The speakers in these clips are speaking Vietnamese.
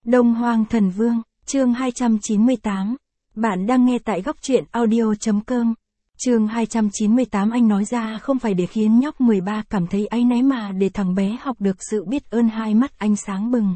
Đông Hoang Thần Vương, chương 298. Bạn đang nghe tại góc truyện audio.com. Chương 298 anh nói ra không phải để khiến nhóc 13 cảm thấy áy náy mà để thằng bé học được sự biết ơn. Hai mắt anh sáng bừng.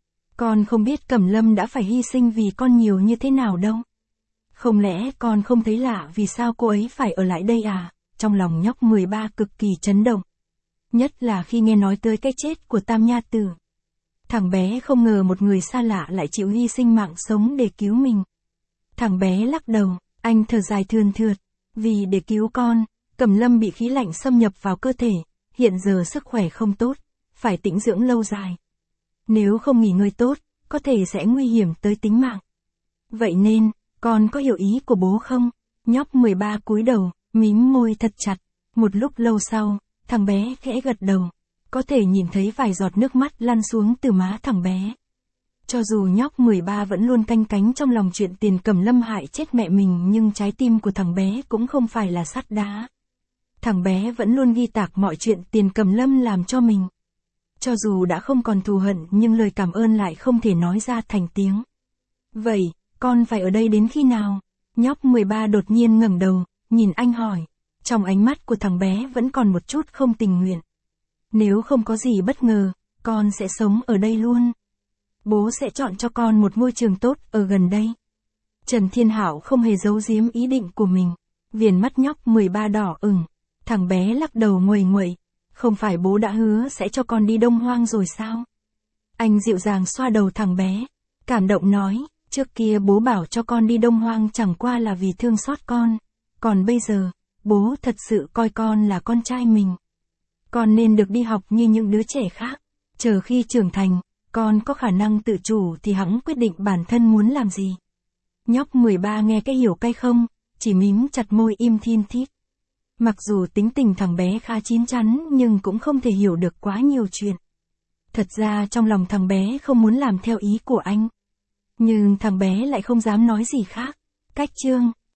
Con không biết Cẩm Lâm đã phải hy sinh vì con nhiều như thế nào đâu. Không lẽ con không thấy lạ vì sao cô ấy phải ở lại đây à? Trong lòng nhóc 13 cực kỳ chấn động. Nhất là khi nghe nói tới cái chết của Tam Nha Tử. Thằng bé không ngờ một người xa lạ lại chịu hy sinh mạng sống để cứu mình. Thằng bé lắc đầu, anh thở dài thườn thượt. Vì để cứu con, Cẩm Lâm bị khí lạnh xâm nhập vào cơ thể, hiện giờ sức khỏe không tốt, phải tĩnh dưỡng lâu dài. Nếu không nghỉ ngơi tốt, có thể sẽ nguy hiểm tới tính mạng. Vậy nên, con có hiểu ý của bố không? Nhóc 13 cúi đầu, mím môi thật chặt. Một lúc lâu sau, thằng bé khẽ gật đầu. Có thể nhìn thấy vài giọt nước mắt lăn xuống từ má thằng bé. Cho dù nhóc 13 vẫn luôn canh cánh trong lòng chuyện Tiền Cẩm Lâm hại chết mẹ mình, nhưng trái tim của thằng bé cũng không phải là sắt đá. Thằng bé vẫn luôn ghi tạc mọi chuyện Tiền Cẩm Lâm làm cho mình. Cho dù đã không còn thù hận nhưng lời cảm ơn lại không thể nói ra thành tiếng. Vậy, con phải ở đây đến khi nào? Nhóc 13 đột nhiên ngẩng đầu, nhìn anh hỏi. Trong ánh mắt của thằng bé vẫn còn một chút không tình nguyện. Nếu không có gì bất ngờ, con sẽ sống ở đây luôn. Bố sẽ chọn cho con một ngôi trường tốt ở gần đây. Trần Thiên Hảo không hề giấu giếm ý định của mình. Viền mắt nhóc 13 đỏ ửng. Thằng bé lắc đầu nguầy nguậy. Không phải bố đã hứa sẽ cho con đi Đông Hoang rồi sao? Anh dịu dàng xoa đầu thằng bé. Cảm động nói, trước kia bố bảo cho con đi Đông Hoang chẳng qua là vì thương xót con. Còn bây giờ, bố thật sự coi con là con trai mình. Con nên được đi học như những đứa trẻ khác. Chờ khi trưởng thành, con có khả năng tự chủ thì hẵng quyết định bản thân muốn làm gì. Nhóc 13 nghe cái hiểu cái không, chỉ mím chặt môi im thin thít. Mặc dù tính tình thằng bé khá chín chắn nhưng cũng không thể hiểu được quá nhiều chuyện. Thật ra trong lòng thằng bé không muốn làm theo ý của anh. Nhưng thằng bé lại không dám nói gì khác. Cách chương